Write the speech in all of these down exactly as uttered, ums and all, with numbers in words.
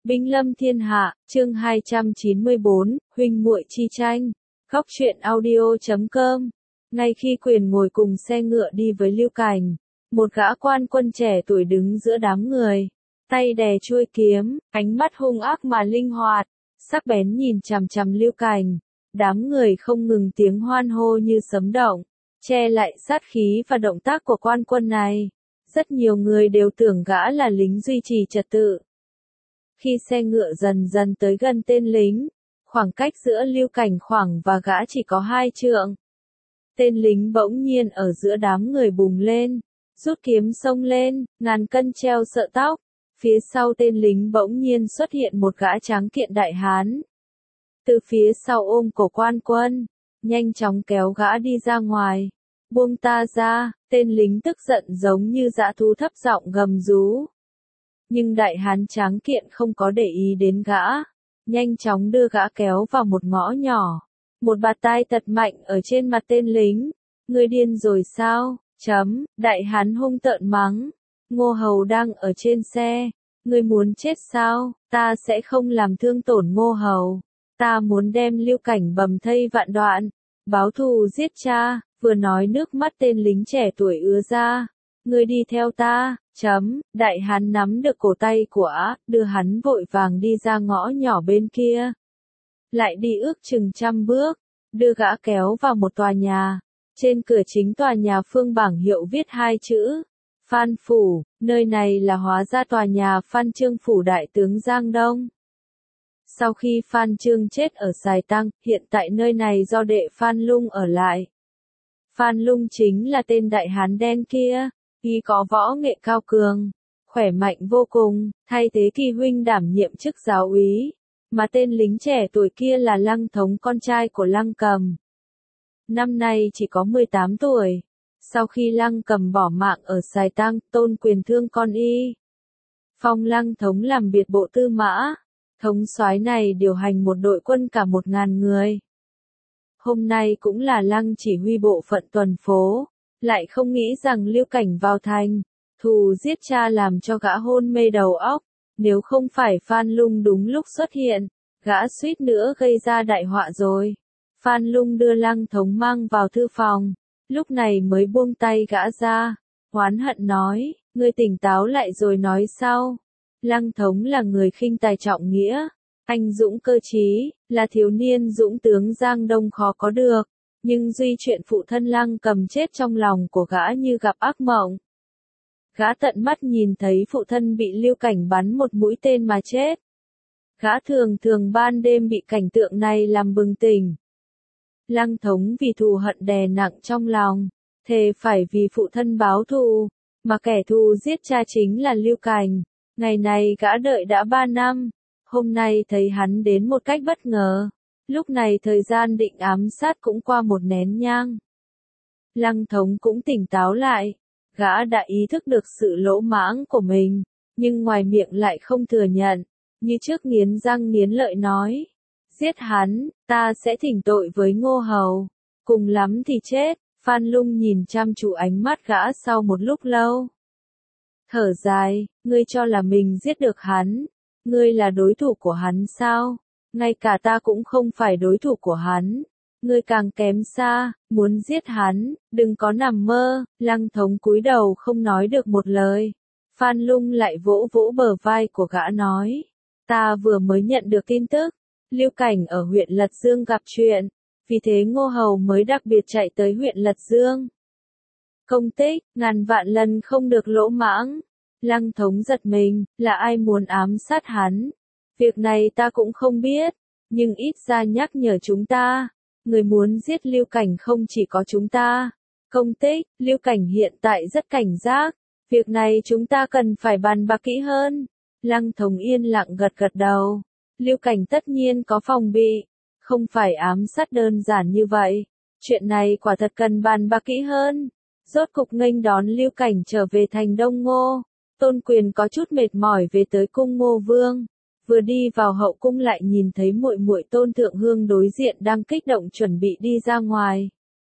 Binh lâm thiên hạ, chương hai trăm chín mươi bốn, huynh muội chi tranh. Góc truyện audio chấm com. Ngay khi Quyền ngồi cùng xe ngựa đi với Lưu Cảnh, một gã quan quân trẻ tuổi đứng giữa đám người, tay đè chuôi kiếm, ánh mắt hung ác mà linh hoạt, sắc bén nhìn chằm chằm Lưu Cảnh. Đám người không ngừng tiếng hoan hô như sấm động, che lại sát khí và động tác của quan quân này. Rất nhiều người đều tưởng gã là lính duy trì trật tự. Khi xe ngựa dần dần tới gần tên lính, khoảng cách giữa Lưu Cảnh khoảng và gã chỉ có hai trượng. Tên lính bỗng nhiên ở giữa đám người bùng lên, rút kiếm xông lên, ngàn cân treo sợ tóc. Phía sau tên lính bỗng nhiên xuất hiện một gã tráng kiện đại hán. Từ phía sau ôm cổ quan quân, nhanh chóng kéo gã đi ra ngoài. Buông ta ra, tên lính tức giận giống như dã thú thấp giọng gầm rú. Nhưng đại hán tráng kiện không có để ý đến gã, nhanh chóng đưa gã kéo vào một ngõ nhỏ. Một bạt tai tật mạnh ở trên mặt tên lính. Ngươi điên rồi sao? Chấm, đại hán hung tợn mắng. Ngô Hầu đang ở trên xe. Ngươi muốn chết sao? Ta sẽ không làm thương tổn Ngô Hầu. Ta muốn đem Lưu Cảnh bầm thây vạn đoạn, báo thù giết cha. Vừa nói nước mắt tên lính trẻ tuổi ứa ra. Ngươi đi theo ta, chấm, đại hán nắm được cổ tay của Á, đưa hắn vội vàng đi ra ngõ nhỏ bên kia. Lại đi ước chừng trăm bước, đưa gã kéo vào một tòa nhà. Trên cửa chính tòa nhà phương bảng hiệu viết hai chữ, Phan Phủ, nơi này là hóa ra tòa nhà Phan Trương Phủ đại tướng Giang Đông. Sau khi Phan Trương chết ở Sài Tăng, hiện tại nơi này do đệ Phan Lung ở lại. Phan Lung chính là tên đại hán đen kia. Y có võ nghệ cao cường, khỏe mạnh vô cùng, thay thế Kỳ huynh đảm nhiệm chức giáo úy, mà tên lính trẻ tuổi kia là Lăng Thống, con trai của Lăng Cầm. Năm nay chỉ có mười tám tuổi, sau khi Lăng Cầm bỏ mạng ở Sài Tăng, Tôn Quyền thương con y. Phong Lăng Thống làm biệt bộ tư mã, thống soái này điều hành một đội quân cả một ngàn người. Hôm nay cũng là Lăng chỉ huy bộ phận tuần phố. Lại không nghĩ rằng Lưu Cảnh vào thành, thù giết cha làm cho gã hôn mê đầu óc. Nếu không phải Phan Lung đúng lúc xuất hiện, gã suýt nữa gây ra đại họa rồi. Phan Lung đưa Lăng Thống mang vào thư phòng, lúc này mới buông tay gã ra, oán hận nói, ngươi tỉnh táo lại rồi nói sau. Lăng Thống là người khinh tài trọng nghĩa, anh dũng cơ trí, là thiếu niên dũng tướng Giang Đông khó có được. Nhưng duy chuyện phụ thân Lăng Cầm chết trong lòng của gã như gặp ác mộng. Gã tận mắt nhìn thấy phụ thân bị Lưu Cảnh bắn một mũi tên mà chết. Gã thường thường ban đêm bị cảnh tượng này làm bừng tỉnh. Lăng Thống vì thù hận đè nặng trong lòng, thề phải vì phụ thân báo thù, mà kẻ thù giết cha chính là Lưu Cảnh. Ngày này gã đợi đã ba năm, hôm nay thấy hắn đến một cách bất ngờ. Lúc này thời gian định ám sát cũng qua một nén nhang. Lăng Thống cũng tỉnh táo lại, gã đã ý thức được sự lỗ mãng của mình, nhưng ngoài miệng lại không thừa nhận, như trước nghiến răng nghiến lợi nói. Giết hắn, ta sẽ thỉnh tội với Ngô Hầu, cùng lắm thì chết. Phan Lung nhìn chăm chú ánh mắt gã sau một lúc lâu. Thở dài, ngươi cho là mình giết được hắn, ngươi là đối thủ của hắn sao? Ngay cả ta cũng không phải đối thủ của hắn. Ngươi càng kém xa, muốn giết hắn, đừng có nằm mơ. Lăng Thống cúi đầu không nói được một lời. Phan Lung lại vỗ vỗ bờ vai của gã nói. Ta vừa mới nhận được tin tức, Lưu Cảnh ở huyện Lật Dương gặp chuyện, vì thế Ngô Hầu mới đặc biệt chạy tới huyện Lật Dương. Công tích, ngàn vạn lần không được lỗ mãng. Lăng Thống giật mình, là ai muốn ám sát hắn? Việc này ta cũng không biết, nhưng ít ra nhắc nhở chúng ta, người muốn giết Lưu Cảnh không chỉ có chúng ta. Công tích, Lưu Cảnh hiện tại rất cảnh giác, việc này chúng ta cần phải bàn bạc kỹ hơn. Lăng Thống yên lặng gật gật đầu, Lưu Cảnh tất nhiên có phòng bị, không phải ám sát đơn giản như vậy, chuyện này quả thật cần bàn bạc kỹ hơn. Rốt cục nghênh đón Lưu Cảnh trở về thành Đông Ngô, Tôn Quyền có chút mệt mỏi về tới cung Ngô Vương. Vừa đi vào hậu cung lại nhìn thấy muội muội Tôn Thượng Hương đối diện đang kích động chuẩn bị đi ra ngoài.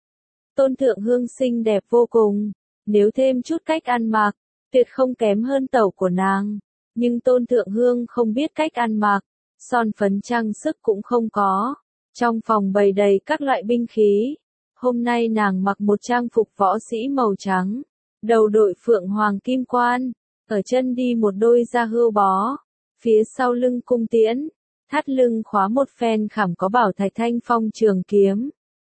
Tôn Thượng Hương xinh đẹp vô cùng, nếu thêm chút cách ăn mặc, tuyệt không kém hơn tẩu của nàng. Nhưng Tôn Thượng Hương không biết cách ăn mặc, son phấn trang sức cũng không có. Trong phòng bày đầy các loại binh khí. Hôm nay nàng mặc một trang phục võ sĩ màu trắng, đầu đội phượng hoàng kim quan, ở chân đi một đôi da hươu bó, phía sau lưng cung tiễn, thắt lưng khóa một phen khảm có bảo thạch thanh phong trường kiếm.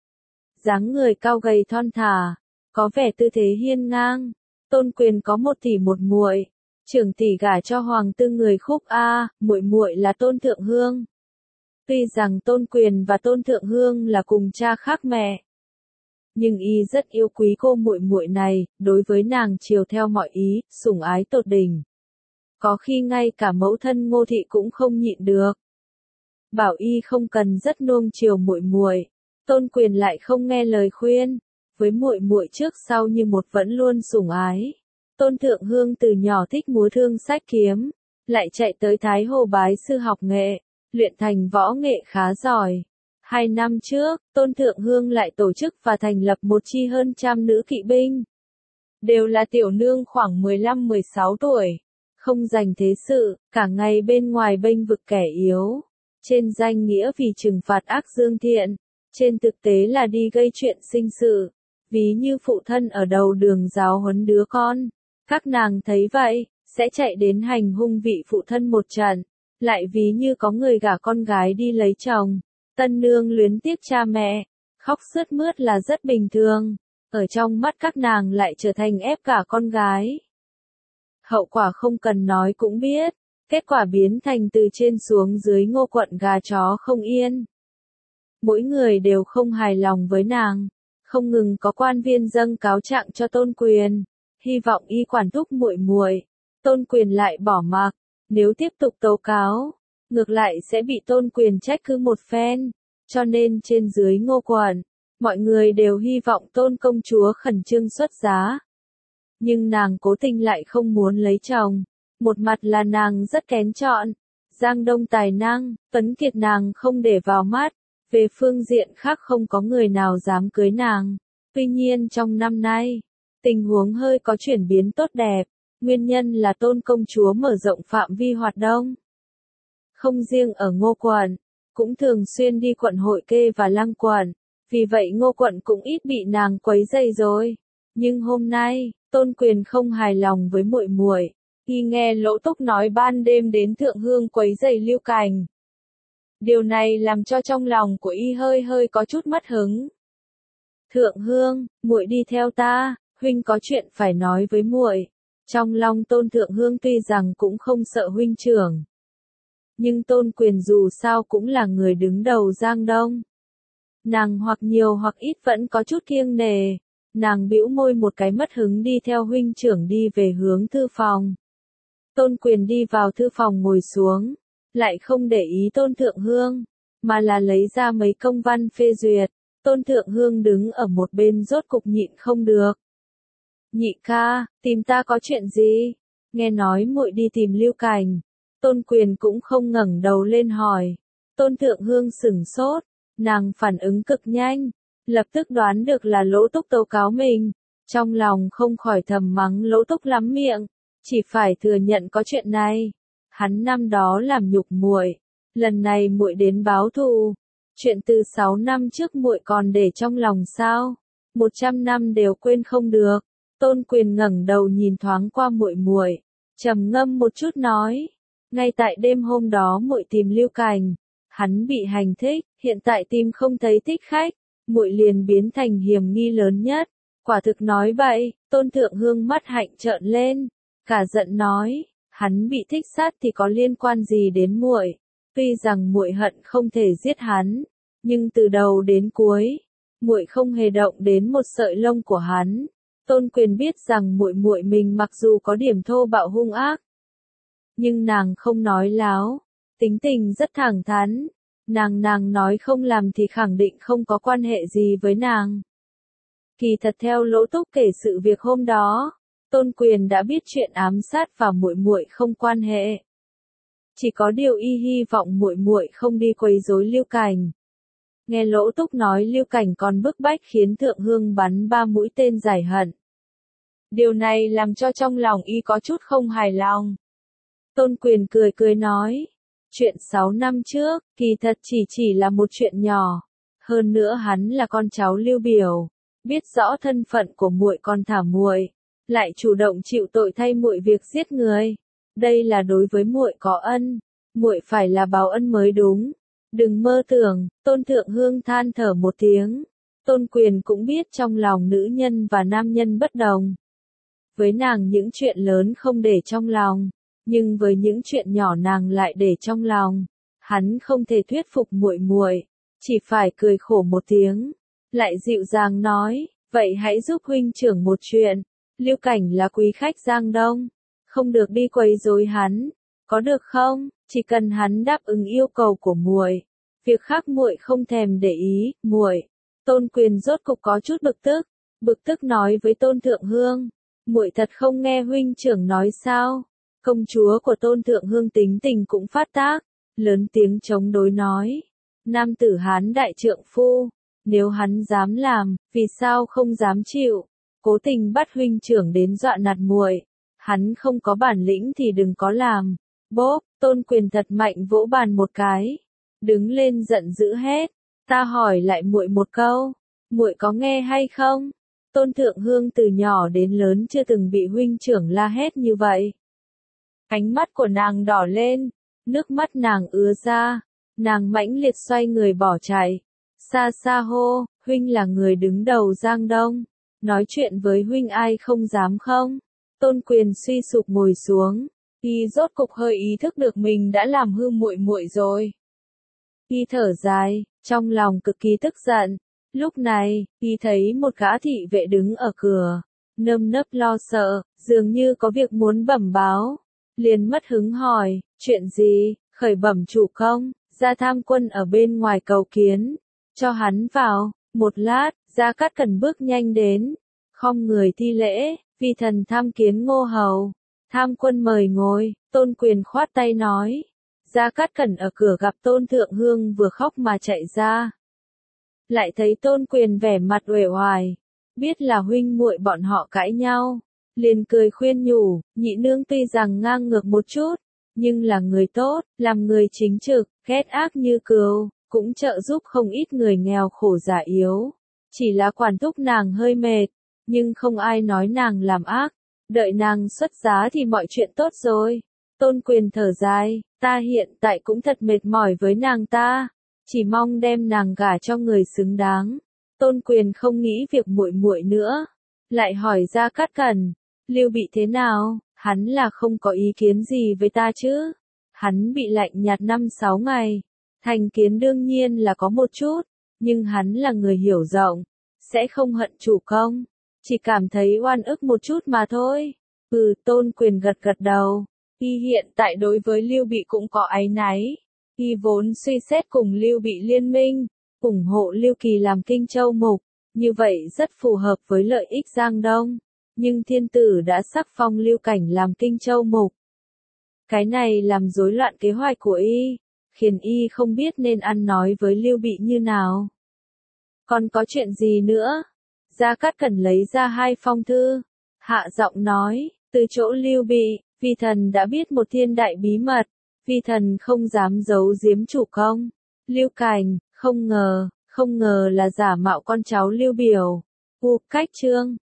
Dáng người cao gầy thon thả, có vẻ tư thế hiên ngang. Tôn Quyền có một tỷ một muội, trưởng tỷ gả cho hoàng tư người Khúc A, muội muội là Tôn Thượng Hương. Tuy rằng Tôn Quyền và Tôn Thượng Hương là cùng cha khác mẹ, nhưng y rất yêu quý cô muội muội này, đối với nàng chiều theo mọi ý, sủng ái tột đỉnh. Có khi ngay cả mẫu thân Ngô thị cũng không nhịn được. Bảo y không cần rất nuông chiều muội muội, Tôn Quyền lại không nghe lời khuyên, với muội muội trước sau như một vẫn luôn sủng ái. Tôn Thượng Hương từ nhỏ thích múa thương sách kiếm, lại chạy tới Thái Hồ bái sư học nghệ, luyện thành võ nghệ khá giỏi. Hai năm trước, Tôn Thượng Hương lại tổ chức và thành lập một chi hơn trăm nữ kỵ binh. Đều là tiểu nương khoảng mười lăm mười sáu tuổi, không dành thế sự, cả ngày bên ngoài bênh vực kẻ yếu. Trên danh nghĩa vì trừng phạt ác dương thiện, trên thực tế là đi gây chuyện sinh sự, ví như phụ thân ở đầu đường giáo huấn đứa con. Các nàng thấy vậy, sẽ chạy đến hành hung vị phụ thân một trận, lại ví như có người gả con gái đi lấy chồng. Tân nương luyến tiếc cha mẹ, khóc sướt mướt là rất bình thường, ở trong mắt các nàng lại trở thành ép cả con gái. Hậu quả không cần nói cũng biết, kết quả biến thành từ trên xuống dưới ngô quận gà chó không yên. Mỗi người đều không hài lòng với nàng, không ngừng có quan viên dâng cáo trạng cho Tôn Quyền, hy vọng y quản thúc muội muội. Tôn Quyền lại bỏ mặc, nếu tiếp tục tố cáo, ngược lại sẽ bị Tôn Quyền trách cứ một phen, cho nên trên dưới Ngô quận, mọi người đều hy vọng Tôn công chúa khẩn trương xuất giá. Nhưng nàng cố tình lại không muốn lấy chồng, một mặt là nàng rất kén chọn, Giang Đông tài năng, Tuấn Kiệt nàng không để vào mắt, về phương diện khác không có người nào dám cưới nàng. Tuy nhiên trong năm nay, tình huống hơi có chuyển biến tốt đẹp, nguyên nhân là Tôn công chúa mở rộng phạm vi hoạt động. Không riêng ở Ngô quận, cũng thường xuyên đi quận Hội Kê và Lăng quận, vì vậy Ngô quận cũng ít bị nàng quấy rầy rồi. Nhưng hôm nay, Tôn Quyền không hài lòng với muội muội, y nghe Lỗ Túc nói ban đêm đến Thượng Hương quấy rầy Lưu Cảnh. Điều này làm cho trong lòng của y hơi hơi có chút mất hứng. Thượng Hương, muội đi theo ta, huynh có chuyện phải nói với muội. Trong lòng Tôn Thượng Hương tuy rằng cũng không sợ huynh trưởng, nhưng Tôn Quyền dù sao cũng là người đứng đầu Giang Đông. Nàng hoặc nhiều hoặc ít vẫn có chút kiêng nề, nàng bĩu môi một cái mất hứng đi theo huynh trưởng đi về hướng thư phòng. Tôn Quyền đi vào thư phòng ngồi xuống, lại không để ý Tôn Thượng Hương, mà là lấy ra mấy công văn phê duyệt. Tôn Thượng Hương đứng ở một bên rốt cục nhịn không được. Nhị ca, tìm ta có chuyện gì? Nghe nói muội đi tìm Lưu Cảnh. Tôn Quyền cũng không ngẩng đầu lên hỏi. Tôn Thượng Hương sửng sốt, nàng phản ứng cực nhanh, lập tức đoán được là Lỗ Túc tố cáo mình, trong lòng không khỏi thầm mắng Lỗ Túc lắm miệng, chỉ phải thừa nhận có chuyện này. Hắn năm đó làm nhục muội, lần này muội đến báo thù, chuyện từ sáu năm trước muội còn để trong lòng sao? Một trăm năm đều quên không được. Tôn Quyền ngẩng đầu nhìn thoáng qua muội muội, trầm ngâm một chút nói, ngay tại đêm hôm đó muội tìm Lưu Cảnh, hắn bị hành thích, hiện tại tìm không thấy thích khách, muội liền biến thành hiểm nghi lớn nhất. Quả thực nói bậy. Tôn Thượng Hương mắt hạnh trợn lên, cả giận nói, hắn bị thích sát thì có liên quan gì đến muội? Tuy rằng muội hận không thể giết hắn, nhưng từ đầu đến cuối, muội không hề động đến một sợi lông của hắn. Tôn Quyền biết rằng muội muội mình mặc dù có điểm thô bạo hung ác, nhưng nàng không nói láo, tính tình rất thẳng thắn, nàng nàng nói không làm thì khẳng định không có quan hệ gì với nàng. Kỳ thật theo Lỗ Túc kể sự việc hôm đó, Tôn Quyền đã biết chuyện ám sát và muội muội không quan hệ. Chỉ có điều y hy vọng muội muội không đi quấy rối Lưu Cảnh. Nghe Lỗ Túc nói Lưu Cảnh còn bức bách khiến Thượng Hương bắn ba mũi tên giải hận. Điều này làm cho trong lòng y có chút không hài lòng. Tôn Quyền cười cười nói, chuyện sáu năm trước, kỳ thật chỉ chỉ là một chuyện nhỏ. Hơn nữa hắn là con cháu Lưu Biểu, biết rõ thân phận của muội còn thả muội, lại chủ động chịu tội thay muội việc giết người. Đây là đối với muội có ân, muội phải là báo ân mới đúng. Đừng mơ tưởng. Tôn Thượng Hương than thở một tiếng. Tôn Quyền cũng biết trong lòng nữ nhân và nam nhân bất đồng. Với nàng những chuyện lớn không để trong lòng, nhưng với những chuyện nhỏ nàng lại để trong lòng. Hắn không thể thuyết phục muội muội, chỉ phải cười khổ một tiếng, lại dịu dàng nói, vậy hãy giúp huynh trưởng một chuyện. Lưu Cảnh là quý khách Giang Đông, không được đi quấy rối hắn, có được không? Chỉ cần hắn đáp ứng yêu cầu của muội, việc khác muội không thèm để ý. Muội. Tôn Quyền rốt cục có chút bực tức, bực tức nói với Tôn Thượng Hương, muội thật không nghe huynh trưởng nói sao? Công chúa của Tôn Thượng Hương tính tình cũng phát tác, lớn tiếng chống đối nói, nam tử Hán đại trượng phu, nếu hắn dám làm, vì sao không dám chịu? Cố tình bắt huynh trưởng đến dọa nạt muội, hắn không có bản lĩnh thì đừng có làm. Bốp, Tôn Quyền thật mạnh vỗ bàn một cái, đứng lên giận dữ hét, ta hỏi lại muội một câu, muội có nghe hay không? Tôn Thượng Hương từ nhỏ đến lớn chưa từng bị huynh trưởng la hét như vậy. Ánh mắt của nàng đỏ lên, nước mắt nàng ứa ra, nàng mãnh liệt xoay người bỏ chạy. Xa xa hô, huynh là người đứng đầu Giang Đông, nói chuyện với huynh ai không dám không? Tôn Quyền suy sụp ngồi xuống, y rốt cục hơi ý thức được mình đã làm hư muội muội rồi. Y thở dài, trong lòng cực kỳ tức giận. Lúc này, y thấy một gã thị vệ đứng ở cửa, nơm nớp lo sợ, dường như có việc muốn bẩm báo. Liền mất hứng hỏi, chuyện gì? Khởi bẩm chủ công, Gia Tham Quân ở bên ngoài cầu kiến, cho hắn vào. Một lát, Gia Cát Cẩn bước nhanh đến, khom người thi lễ, vi thần tham kiến Ngô hầu. Tham Quân mời ngồi. Tôn Quyền khoát tay nói. Gia Cát Cẩn ở cửa gặp Tôn Thượng Hương vừa khóc mà chạy ra. Lại thấy Tôn Quyền vẻ mặt uể oải, biết là huynh muội bọn họ cãi nhau, liền cười khuyên nhủ, nhị nương tuy rằng ngang ngược một chút, nhưng là người tốt, làm người chính trực, ghét ác như cừu, cũng trợ giúp không ít người nghèo khổ già yếu. Chỉ là quản thúc nàng hơi mệt, nhưng không ai nói nàng làm ác, đợi nàng xuất giá thì mọi chuyện tốt rồi. Tôn Quyền thở dài, ta hiện tại cũng thật mệt mỏi với nàng ta, chỉ mong đem nàng gả cho người xứng đáng. Tôn Quyền không nghĩ việc muội muội nữa, lại hỏi Gia Cát Cẩn, Lưu Bị thế nào? Hắn là không có ý kiến gì với ta chứ? Hắn bị lạnh nhạt năm sáu ngày, thành kiến đương nhiên là có một chút, nhưng hắn là người hiểu rộng, sẽ không hận chủ công, chỉ cảm thấy oan ức một chút mà thôi. Ừ, Tôn Quyền gật gật đầu, y hiện tại đối với Lưu Bị cũng có áy náy, y vốn suy xét cùng Lưu Bị liên minh, ủng hộ Lưu Kỳ làm Kinh Châu mục, như vậy rất phù hợp với lợi ích Giang Đông, nhưng thiên tử đã sắc phong Lưu Cảnh làm Kinh Châu mục. Cái này làm rối loạn kế hoạch của y, khiến y không biết nên ăn nói với Lưu Bị như nào. Còn có chuyện gì nữa? Gia Cát Cẩn lấy ra hai phong thư, hạ giọng nói, từ chỗ Lưu Bị, vi thần đã biết một thiên đại bí mật, vi thần không dám giấu giếm chủ công. Lưu Cảnh, không ngờ, không ngờ là giả mạo con cháu Lưu Biểu. U cách chương